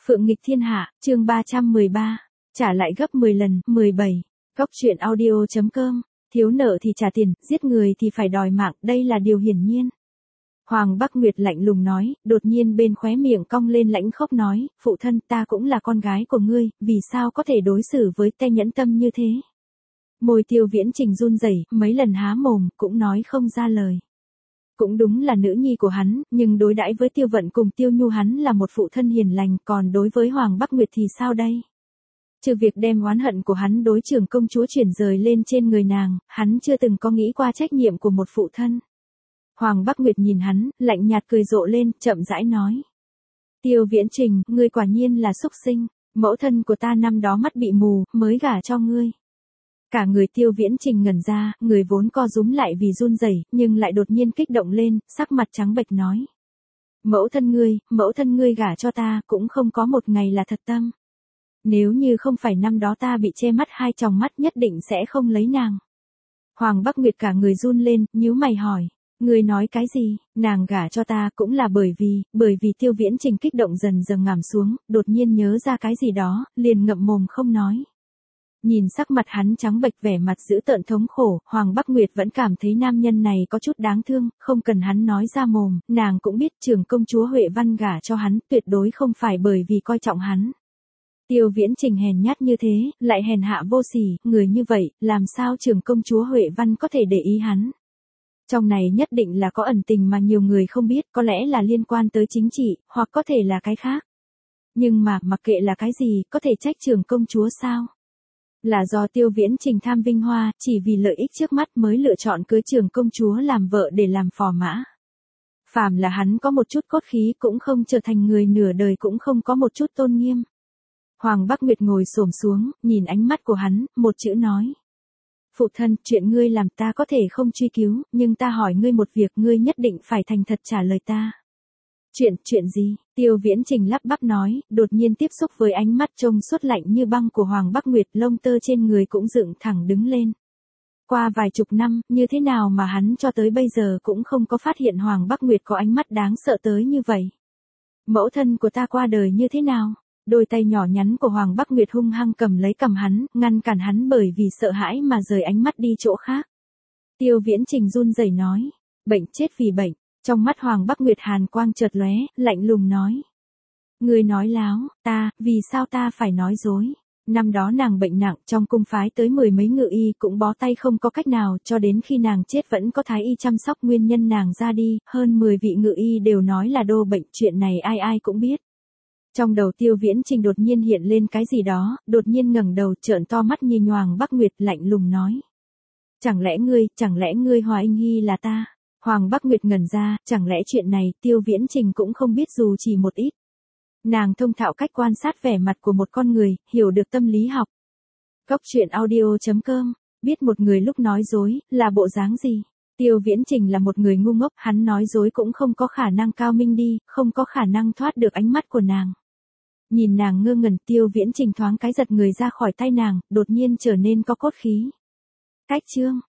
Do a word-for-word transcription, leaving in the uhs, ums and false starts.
Phượng nghịch thiên hạ, chương ba trăm mười ba, trả lại gấp mười lần, mười bảy. Cốc truyện audio.com, thiếu nợ thì trả tiền, giết người thì phải đòi mạng, đây là điều hiển nhiên. Hoàng Bắc Nguyệt lạnh lùng nói, đột nhiên bên khóe miệng cong lên lãnh khốc nói, phụ thân ta cũng là con gái của ngươi, vì sao có thể đối xử với tay nhẫn tâm như thế? Môi Tiêu Viễn Trình run rẩy, mấy lần há mồm, cũng nói không ra lời. Cũng đúng là nữ nhi của hắn, nhưng đối đãi với Tiêu Vận cùng Tiêu Nhu hắn là một phụ thân hiền lành, còn đối với Hoàng Bắc Nguyệt thì sao đây? Trừ việc đem oán hận của hắn đối trưởng công chúa chuyển rời lên trên người nàng, hắn chưa từng có nghĩ qua trách nhiệm của một phụ thân. Hoàng Bắc Nguyệt nhìn hắn, lạnh nhạt cười rộ lên, chậm rãi nói. Tiêu Viễn Trình, ngươi quả nhiên là súc sinh, mẫu thân của ta năm đó mắt bị mù, mới gả cho ngươi. Cả người Tiêu Viễn Trình ngẩn ra, người vốn co rúm lại vì run rẩy, nhưng lại đột nhiên kích động lên, sắc mặt trắng bệch nói. Mẫu thân ngươi, mẫu thân ngươi gả cho ta, cũng không có một ngày là thật tâm. Nếu như không phải năm đó ta bị che mắt hai tròng mắt nhất định sẽ không lấy nàng. Hoàng Bắc Nguyệt cả người run lên, nhíu mày hỏi. Ngươi nói cái gì, nàng gả cho ta cũng là bởi vì, bởi vì Tiêu Viễn Trình kích động dần dần ngảm xuống, đột nhiên nhớ ra cái gì đó, liền ngậm mồm không nói. Nhìn sắc mặt hắn trắng bệch vẻ mặt dữ tợn thống khổ, Hoàng Bắc Nguyệt vẫn cảm thấy nam nhân này có chút đáng thương, không cần hắn nói ra mồm, nàng cũng biết trưởng công chúa Huệ Văn gả cho hắn, tuyệt đối không phải bởi vì coi trọng hắn. Tiêu Viễn Trình hèn nhát như thế, lại hèn hạ vô sỉ, người như vậy, làm sao trưởng công chúa Huệ Văn có thể để ý hắn? Trong này nhất định là có ẩn tình mà nhiều người không biết, có lẽ là liên quan tới chính trị, hoặc có thể là cái khác. Nhưng mà, mặc kệ là cái gì, có thể trách trưởng công chúa sao? Là do Tiêu Viễn Trình tham vinh hoa, chỉ vì lợi ích trước mắt mới lựa chọn cưới trưởng công chúa làm vợ để làm phò mã. Phàm là hắn có một chút cốt khí cũng không trở thành người nửa đời cũng không có một chút tôn nghiêm. Hoàng Bắc Nguyệt ngồi xổm xuống, nhìn ánh mắt của hắn, một chữ nói. Phụ thân, chuyện ngươi làm ta có thể không truy cứu, nhưng ta hỏi ngươi một việc, ngươi nhất định phải thành thật trả lời ta. Chuyện, chuyện gì? Tiêu Viễn Trình lắp bắp nói, đột nhiên tiếp xúc với ánh mắt trông suốt lạnh như băng của Hoàng Bắc Nguyệt, lông tơ trên người cũng dựng thẳng đứng lên. Qua vài chục năm, như thế nào mà hắn cho tới bây giờ cũng không có phát hiện Hoàng Bắc Nguyệt có ánh mắt đáng sợ tới như vậy. Mẫu thân của ta qua đời như thế nào? Đôi tay nhỏ nhắn của Hoàng Bắc Nguyệt hung hăng cầm lấy cằm hắn, ngăn cản hắn bởi vì sợ hãi mà rời ánh mắt đi chỗ khác. Tiêu Viễn Trình run rẩy nói, bệnh chết vì bệnh. Trong mắt Hoàng Bắc Nguyệt hàn quang chợt lóe, lạnh lùng nói. Ngươi nói láo, ta, vì sao ta phải nói dối? Năm đó nàng bệnh nặng, trong cung phái tới mười mấy ngự y cũng bó tay không có cách nào, cho đến khi nàng chết vẫn có thái y chăm sóc, nguyên nhân nàng ra đi, hơn mười vị ngự y đều nói là đô bệnh, chuyện này ai ai cũng biết. Trong đầu Tiêu Viễn Trình đột nhiên hiện lên cái gì đó, đột nhiên ngẩng đầu trợn to mắt nhìn Hoàng Bắc Nguyệt lạnh lùng nói. Chẳng lẽ ngươi, chẳng lẽ ngươi Hòa Inh Hy là ta? Hoàng Bắc Nguyệt ngẩn ra, chẳng lẽ chuyện này Tiêu Viễn Trình cũng không biết dù chỉ một ít. Nàng thông thạo cách quan sát vẻ mặt của một con người, hiểu được tâm lý học. Cốc truyện audio.com, biết một người lúc nói dối, là bộ dáng gì? Tiêu Viễn Trình là một người ngu ngốc, hắn nói dối cũng không có khả năng cao minh đi, không có khả năng thoát được ánh mắt của nàng. Nhìn nàng ngơ ngẩn, Tiêu Viễn Trình thoáng cái giật người ra khỏi tay nàng, đột nhiên trở nên có cốt khí. Cách chương